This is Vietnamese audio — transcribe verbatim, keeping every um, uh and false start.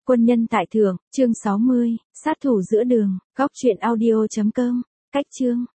Quân nhân tại thượng, chương sáu mươi, sát thủ giữa đường, góc truyện audio chấm com, cách chương.